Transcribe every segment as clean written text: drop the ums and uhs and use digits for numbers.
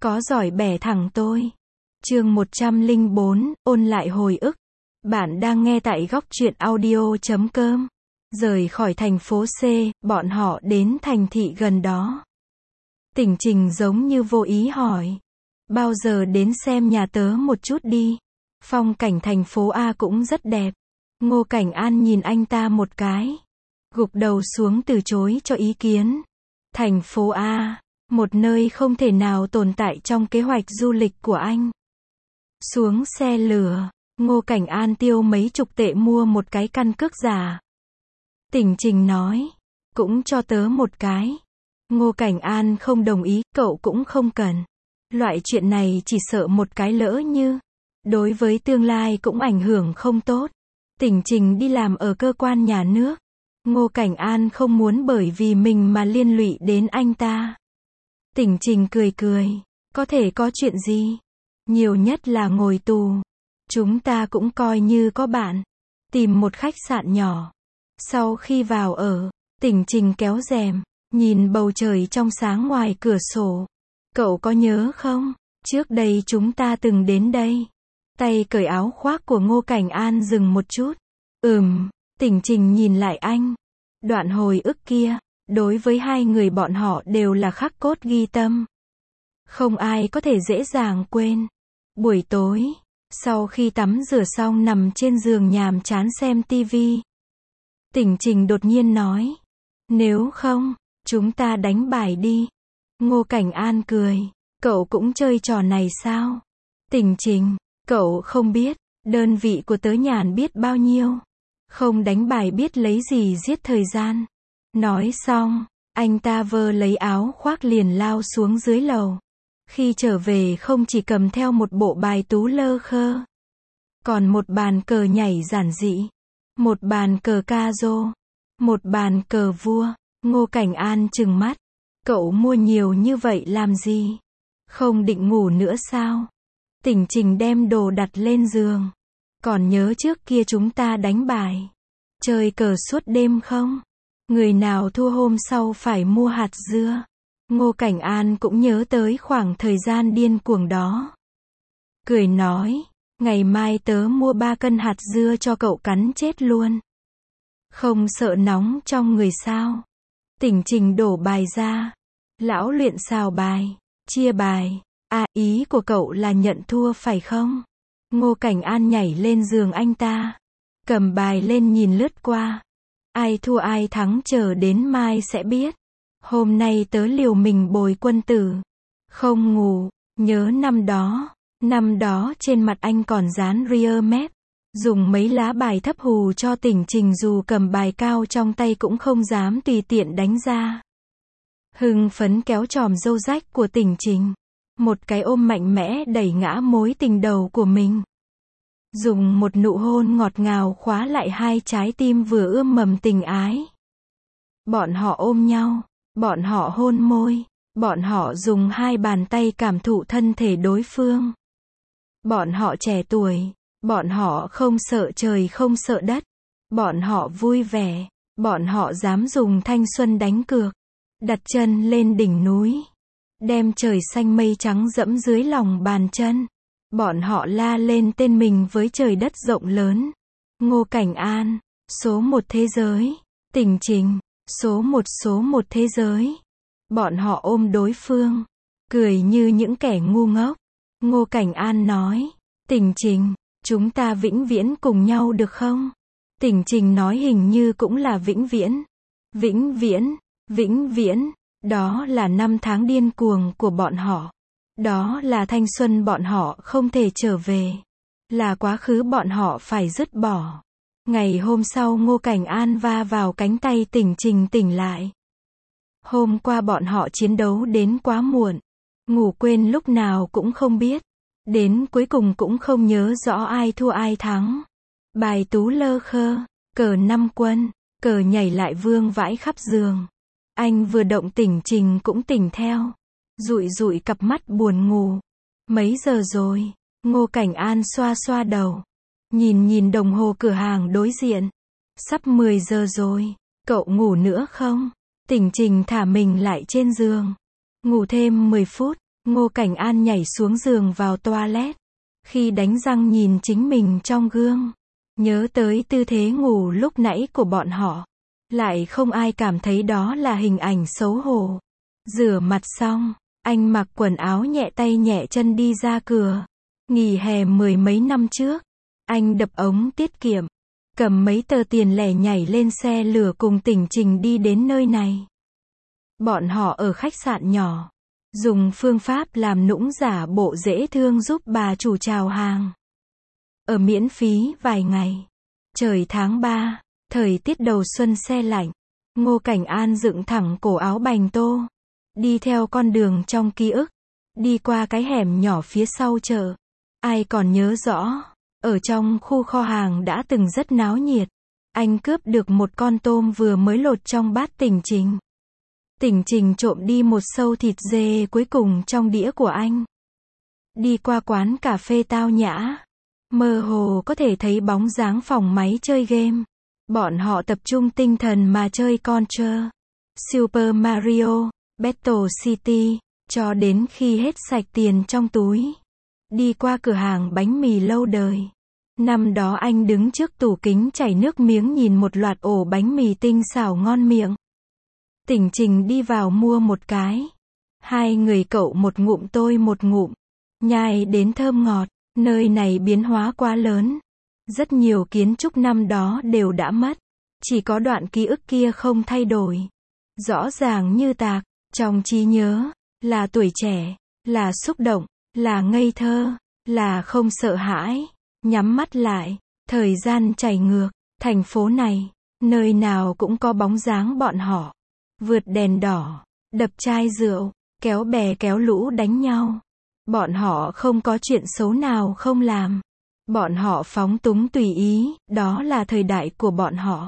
Có giỏi bẻ thẳng tôi. Chương 104, ôn lại hồi ức. Bạn đang nghe tại góc truyện audio.com. Rời khỏi thành phố C, bọn họ đến thành thị gần đó. Tỉnh Trình giống như vô ý hỏi. Bao giờ đến xem nhà tớ một chút đi. Phong cảnh thành phố A cũng rất đẹp. Ngô Cảnh An nhìn anh ta một cái. Gục đầu xuống từ chối cho ý kiến. Thành phố A, một nơi không thể nào tồn tại trong kế hoạch du lịch của anh. Xuống xe lửa, Ngô Cảnh An tiêu mấy chục tệ mua một cái căn cước giả. Tỉnh Trình nói, cũng cho tớ một cái. Ngô Cảnh An không đồng ý, cậu cũng không cần. Loại chuyện này chỉ sợ một cái lỡ như, đối với tương lai cũng ảnh hưởng không tốt. Tỉnh Trình đi làm ở cơ quan nhà nước. Ngô Cảnh An không muốn bởi vì mình mà liên lụy đến anh ta. Tỉnh Trình cười cười, có thể có chuyện gì? Nhiều nhất là ngồi tù. Chúng ta cũng coi như có bạn. Tìm một khách sạn nhỏ. Sau khi vào ở, Tỉnh Trình kéo rèm, nhìn bầu trời trong sáng ngoài cửa sổ. Cậu có nhớ không? Trước đây chúng ta từng đến đây. Tay cởi áo khoác của Ngô Cảnh An dừng một chút. Tỉnh Trình nhìn lại anh. Đoạn hồi ức kia, đối với hai người bọn họ đều là khắc cốt ghi tâm. Không ai có thể dễ dàng quên. Buổi tối, sau khi tắm rửa xong nằm trên giường nhàm chán xem tivi. Tỉnh Trình đột nhiên nói. Nếu không, chúng ta đánh bài đi. Ngô Cảnh An cười. Cậu cũng chơi trò này sao? Tỉnh Trình, cậu không biết, đơn vị của tớ nhàn biết bao nhiêu. Không đánh bài biết lấy gì giết thời gian. Nói xong, anh ta vơ lấy áo khoác liền lao xuống dưới lầu. Khi trở về không chỉ cầm theo một bộ bài tú lơ khơ, còn một bàn cờ nhảy giản dị, một bàn cờ ca rô, một bàn cờ vua. Ngô Cảnh An trừng mắt. Cậu mua nhiều như vậy làm gì? Không định ngủ nữa sao? Tỉnh Trình đem đồ đặt lên giường. Còn nhớ trước kia chúng ta đánh bài, chơi cờ suốt đêm không? Người nào thua hôm sau phải mua hạt dưa. Ngô Cảnh An cũng nhớ tới khoảng thời gian điên cuồng đó. Cười nói, ngày mai tớ mua 3 cân hạt dưa cho cậu cắn chết luôn. Không sợ nóng trong người sao? Tỉnh Trình đổ bài ra. Lão luyện xào bài, chia bài. À, ý của cậu là nhận thua phải không? Ngô Cảnh An nhảy lên giường anh ta, cầm bài lên nhìn lướt qua. Ai thua ai thắng chờ đến mai sẽ biết. Hôm nay tớ liều mình bồi quân tử. Không ngủ, nhớ năm đó trên mặt anh còn dán rear map. Dùng mấy lá bài thấp hù cho Tỉnh Trình dù cầm bài cao trong tay cũng không dám tùy tiện đánh ra. Hưng phấn kéo chòm râu rách của Tỉnh Trình. Một cái ôm mạnh mẽ đẩy ngã mối tình đầu của mình. Dùng một nụ hôn ngọt ngào khóa lại hai trái tim vừa ươm mầm tình ái. Bọn họ ôm nhau, bọn họ hôn môi, bọn họ dùng hai bàn tay cảm thụ thân thể đối phương. Bọn họ trẻ tuổi, bọn họ không sợ trời không sợ đất, bọn họ vui vẻ, bọn họ dám dùng thanh xuân đánh cược, đặt chân lên đỉnh núi, đem trời xanh mây trắng dẫm dưới lòng bàn chân. Bọn họ la lên tên mình với trời đất rộng lớn. Ngô Cảnh An, số 1 thế giới. Tỉnh Trình, số một thế giới. Bọn họ ôm đối phương, cười như những kẻ ngu ngốc. Ngô Cảnh An nói, Tỉnh Trình, chúng ta vĩnh viễn cùng nhau được không? Tỉnh Trình nói hình như cũng là vĩnh viễn. Vĩnh viễn, đó là năm tháng điên cuồng của bọn họ. Đó là thanh xuân bọn họ không thể trở về. Là quá khứ bọn họ phải dứt bỏ. Ngày hôm sau Ngô Cảnh An va vào cánh tay Tỉnh Trình tỉnh lại. Hôm qua bọn họ chiến đấu đến quá muộn. Ngủ quên lúc nào cũng không biết. Đến cuối cùng cũng không nhớ rõ ai thua ai thắng. Bài tú lơ khơ, cờ 5 quân, cờ nhảy lại vương vãi khắp giường. Anh vừa động Tỉnh Trình cũng tỉnh theo. Dụi cặp mắt buồn ngủ. Mấy giờ rồi? Ngô Cảnh An xoa xoa đầu. Nhìn đồng hồ cửa hàng đối diện. Sắp 10 giờ rồi. Cậu ngủ nữa không? Tỉnh Trình thả mình lại trên giường. Ngủ thêm 10 phút. Ngô Cảnh An nhảy xuống giường vào toilet. Khi đánh răng nhìn chính mình trong gương, nhớ tới tư thế ngủ lúc nãy của bọn họ. Lại không ai cảm thấy đó là hình ảnh xấu hổ. Rửa mặt xong, anh mặc quần áo nhẹ tay nhẹ chân đi ra cửa. Nghỉ hè 10 mấy năm trước, anh đập ống tiết kiệm, cầm mấy tờ tiền lẻ nhảy lên xe lửa cùng Tỉnh Trình đi đến nơi này. Bọn họ ở khách sạn nhỏ, dùng phương pháp làm nũng giả bộ dễ thương giúp bà chủ chào hàng. Ở miễn phí vài ngày. Trời tháng 3, thời tiết đầu xuân se lạnh. Ngô Cảnh An dựng thẳng cổ áo bành tô, đi theo con đường trong ký ức, đi qua cái hẻm nhỏ phía sau chợ. Ai còn nhớ rõ, ở trong khu kho hàng đã từng rất náo nhiệt. Anh cướp được một con tôm vừa mới lột trong bát Tỉnh Trình. Tỉnh Trình trộm đi một sâu thịt dê cuối cùng trong đĩa của anh. Đi qua quán cà phê tao nhã, mơ hồ có thể thấy bóng dáng phòng máy chơi game. Bọn họ tập trung tinh thần mà chơi Contra, Super Mario, Battle City, cho đến khi hết sạch tiền trong túi. Đi qua cửa hàng bánh mì lâu đời. Năm đó anh đứng trước tủ kính chảy nước miếng nhìn một loạt ổ bánh mì tinh xảo ngon miệng. Tỉnh Trình đi vào mua một cái. Hai người cậu một ngụm tôi một ngụm. Nhai đến thơm ngọt. Nơi này biến hóa quá lớn. Rất nhiều kiến trúc năm đó đều đã mất. Chỉ có đoạn ký ức kia không thay đổi. Rõ ràng như tạc, trong trí nhớ, là tuổi trẻ, là xúc động, là ngây thơ, là không sợ hãi. Nhắm mắt lại, thời gian chảy ngược, thành phố này, nơi nào cũng có bóng dáng bọn họ. Vượt đèn đỏ, đập chai rượu, kéo bè kéo lũ đánh nhau. Bọn họ không có chuyện xấu nào không làm. Bọn họ phóng túng tùy ý, đó là thời đại của bọn họ.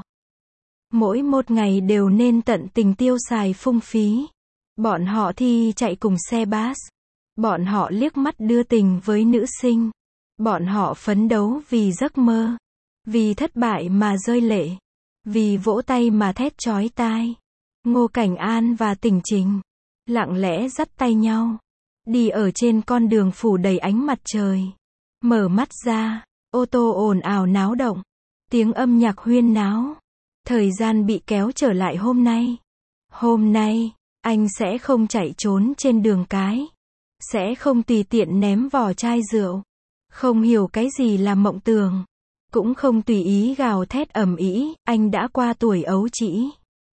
Mỗi một ngày đều nên tận tình tiêu xài phung phí. Bọn họ thi chạy cùng xe bus. Bọn họ liếc mắt đưa tình với nữ sinh. Bọn họ phấn đấu vì giấc mơ. Vì thất bại mà rơi lệ. Vì vỗ tay mà thét chói tai. Ngô Cảnh An và Tỉnh Trình lặng lẽ dắt tay nhau, đi ở trên con đường phủ đầy ánh mặt trời. Mở mắt ra, ô tô ồn ào náo động, tiếng âm nhạc huyên náo. Thời gian bị kéo trở lại hôm nay. Hôm nay, anh sẽ không chạy trốn trên đường cái. Sẽ không tùy tiện ném vỏ chai rượu. Không hiểu cái gì là mộng tưởng. Cũng không tùy ý gào thét ầm ĩ, anh đã qua tuổi ấu trĩ.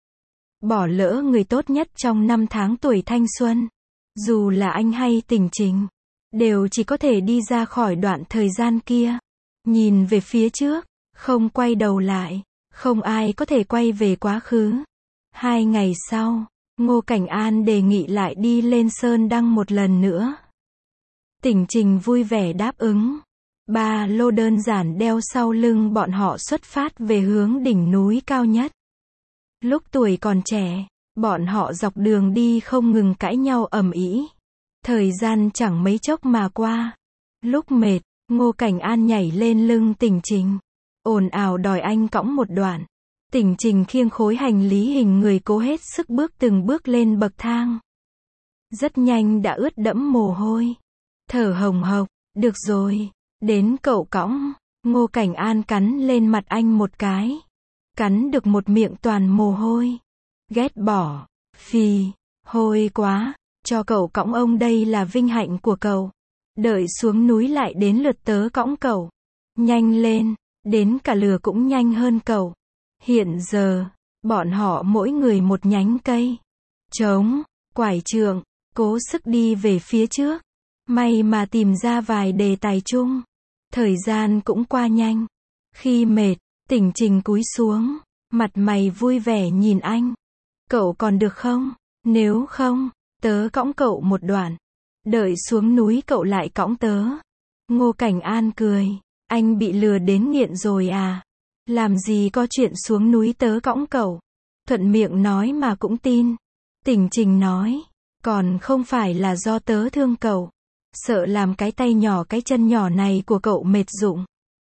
Bỏ lỡ người tốt nhất trong năm tháng tuổi thanh xuân. Dù là anh hay Tỉnh Trình, đều chỉ có thể đi ra khỏi đoạn thời gian kia. Nhìn về phía trước, không quay đầu lại. Không ai có thể quay về quá khứ. 2 ngày sau, Ngô Cảnh An đề nghị lại đi lên Sơn Đăng một lần nữa. Tỉnh Trình vui vẻ đáp ứng. Ba lô đơn giản đeo sau lưng bọn họ xuất phát về hướng đỉnh núi cao nhất. Lúc tuổi còn trẻ, bọn họ dọc đường đi không ngừng cãi nhau ầm ĩ. Thời gian chẳng mấy chốc mà qua. Lúc mệt, Ngô Cảnh An nhảy lên lưng Tỉnh Trình, ồn ào đòi anh cõng một đoạn. Tỉnh Trình khiêng khối hành lý hình người cố hết sức bước từng bước lên bậc thang. Rất nhanh đã ướt đẫm mồ hôi. Thở hồng hộc, được rồi, đến cậu cõng. Ngô Cảnh An cắn lên mặt anh một cái. Cắn được một miệng toàn mồ hôi. Ghét bỏ, phì, hôi quá, cho cậu cõng ông đây là vinh hạnh của cậu. Đợi xuống núi lại đến lượt tớ cõng cậu. Nhanh lên, đến cả lừa cũng nhanh hơn cậu. Hiện giờ, bọn họ mỗi người một nhánh cây. Trống, quải trượng, cố sức đi về phía trước. May mà tìm ra vài đề tài chung. Thời gian cũng qua nhanh. Khi mệt, Tỉnh Trình cúi xuống, mặt mày vui vẻ nhìn anh. Cậu còn được không? Nếu không, tớ cõng cậu một đoạn. Đợi xuống núi cậu lại cõng tớ. Ngô Cảnh An cười. Anh bị lừa đến nghiện rồi à? Làm gì có chuyện xuống núi tớ cõng cậu. Thuận miệng nói mà cũng tin. Tỉnh Trình nói. Còn không phải là do tớ thương cậu. Sợ làm cái tay nhỏ cái chân nhỏ này của cậu mệt rụng.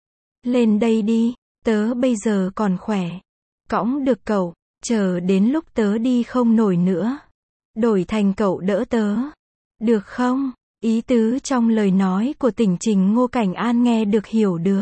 Lên đây đi, tớ bây giờ còn khỏe. Cõng được cậu, chờ đến lúc tớ đi không nổi nữa. Đổi thành cậu đỡ tớ. Được không? Ý tứ trong lời nói của Tỉnh Trình Ngô Cảnh An nghe được hiểu được.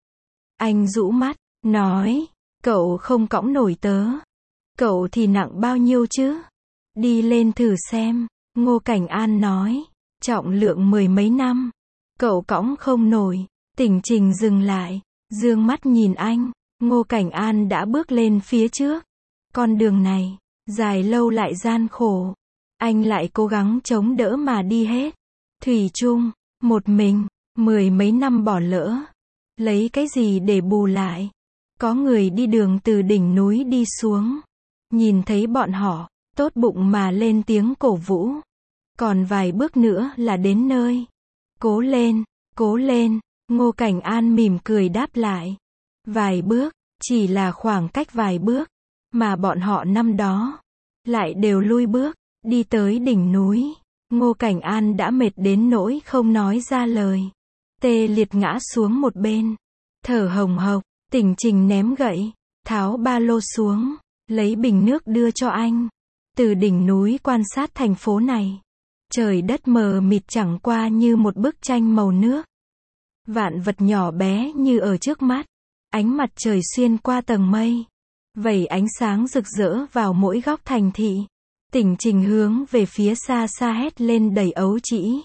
Anh rũ mắt, nói, cậu không cõng nổi tớ. Cậu thì nặng bao nhiêu chứ? Đi lên thử xem. Ngô Cảnh An nói, trọng lượng 10 mấy năm. Cậu cõng không nổi. Tỉnh Trình dừng lại, dương mắt nhìn anh. Ngô Cảnh An đã bước lên phía trước. Con đường này, dài lâu lại gian khổ. Anh lại cố gắng chống đỡ mà đi hết. Thủy chung, một mình, 10 mấy năm bỏ lỡ. Lấy cái gì để bù lại? Có người đi đường từ đỉnh núi đi xuống. Nhìn thấy bọn họ, tốt bụng mà lên tiếng cổ vũ. Còn vài bước nữa là đến nơi. Cố lên, cố lên. Ngô Cảnh An mỉm cười đáp lại. Vài bước, chỉ là khoảng cách vài bước. Mà bọn họ năm đó, lại đều lui bước, đi tới đỉnh núi. Ngô Cảnh An đã mệt đến nỗi không nói ra lời. Tê liệt ngã xuống một bên. Thở hồng hộc, Tỉnh Trình ném gậy, tháo ba lô xuống, lấy bình nước đưa cho anh. Từ đỉnh núi quan sát thành phố này. Trời đất mờ mịt chẳng qua như một bức tranh màu nước. Vạn vật nhỏ bé như ở trước mắt. Ánh mặt trời xuyên qua tầng mây. Vẩy ánh sáng rực rỡ vào mỗi góc thành thị. Tỉnh Trình hướng về phía xa xa hét lên đầy ấu trĩ.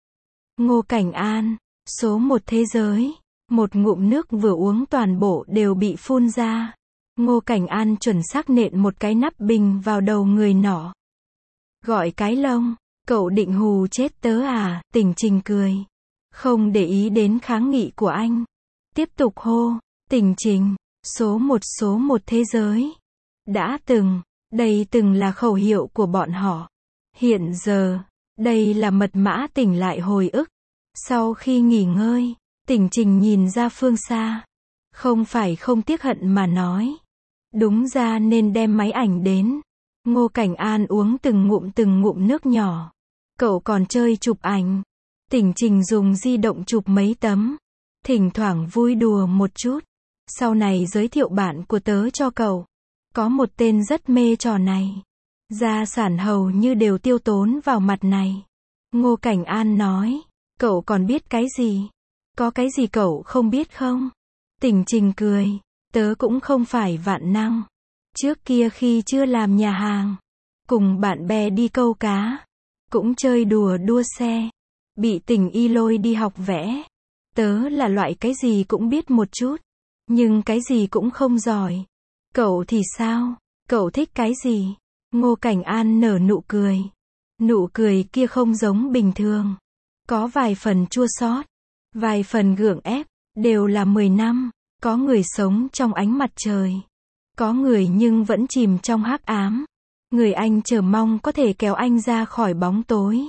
Ngô Cảnh An, số 1 thế giới. Một ngụm nước vừa uống toàn bộ đều bị phun ra. Ngô Cảnh An chuẩn xác nện một cái nắp bình vào đầu người nọ. Gọi cái lông, cậu định hù chết tớ à? Tỉnh Trình cười. Không để ý đến kháng nghị của anh. Tiếp tục hô, Tỉnh Trình, số 1 thế giới. Đã từng, đây từng là khẩu hiệu của bọn họ. Hiện giờ, đây là mật mã tỉnh lại hồi ức. Sau khi nghỉ ngơi, Tỉnh Trình nhìn ra phương xa. Không phải không tiếc hận mà nói. Đúng ra nên đem máy ảnh đến. Ngô Cảnh An uống từng ngụm nước nhỏ. Cậu còn chơi chụp ảnh. Tỉnh Trình dùng di động chụp mấy tấm. Thỉnh thoảng vui đùa một chút. Sau này giới thiệu bạn của tớ cho cậu. Có một tên rất mê trò này. Gia sản hầu như đều tiêu tốn vào mặt này. Ngô Cảnh An nói. Cậu còn biết cái gì? Có cái gì cậu không biết không? Tỉnh Trình cười. Tớ cũng không phải vạn năng. Trước kia khi chưa làm nhà hàng, cùng bạn bè đi câu cá, cũng chơi đùa đua xe, bị Tình Y lôi đi học vẽ. Tớ là loại cái gì cũng biết một chút, nhưng cái gì cũng không giỏi. Cậu thì sao? Cậu thích cái gì? Ngô Cảnh An nở nụ cười. Nụ cười kia không giống bình thường. Có vài phần chua xót, vài phần gượng ép, đều là 10 năm. Có người sống trong ánh mặt trời. Có người nhưng vẫn chìm trong hắc ám. Người anh chờ mong có thể kéo anh ra khỏi bóng tối.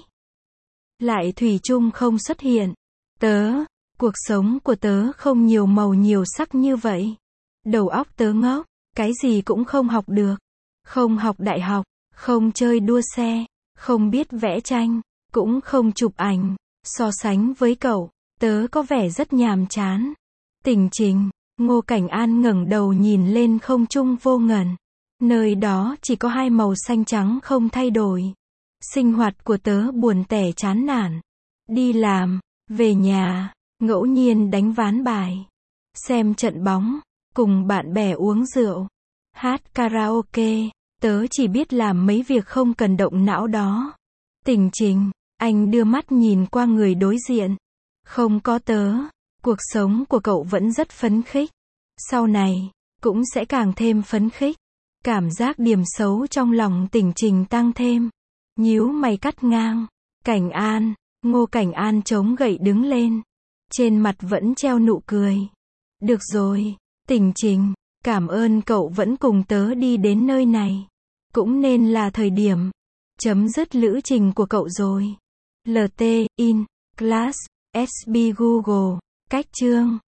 Lại thủy chung không xuất hiện. Cuộc sống của tớ không nhiều màu nhiều sắc như vậy. Đầu óc tớ ngốc, cái gì cũng không học được. Không học đại học, không chơi đua xe, không biết vẽ tranh, cũng không chụp ảnh. So sánh với cậu, tớ có vẻ rất nhàm chán. Tỉnh Trình, Ngô Cảnh An ngẩng đầu nhìn lên không trung vô ngần. Nơi đó chỉ có hai màu xanh trắng không thay đổi. Sinh hoạt của tớ buồn tẻ chán nản. Đi làm, về nhà, ngẫu nhiên đánh ván bài, xem trận bóng, cùng bạn bè uống rượu, hát karaoke. Tớ chỉ biết làm mấy việc không cần động não đó. Tỉnh Trình, anh đưa mắt nhìn qua người đối diện. Không có tớ, cuộc sống của cậu vẫn rất phấn khích. Sau này, cũng sẽ càng thêm phấn khích. Cảm giác điểm xấu trong lòng Tỉnh Trình tăng thêm. Nhíu mày cắt ngang. Cảnh An, Ngô Cảnh An chống gậy đứng lên. Trên mặt vẫn treo nụ cười. Được rồi, Tỉnh Trình, cảm ơn cậu vẫn cùng tớ đi đến nơi này. Cũng nên là thời điểm chấm dứt lữ trình của cậu rồi. LT, in, class, SB Google, cách chương.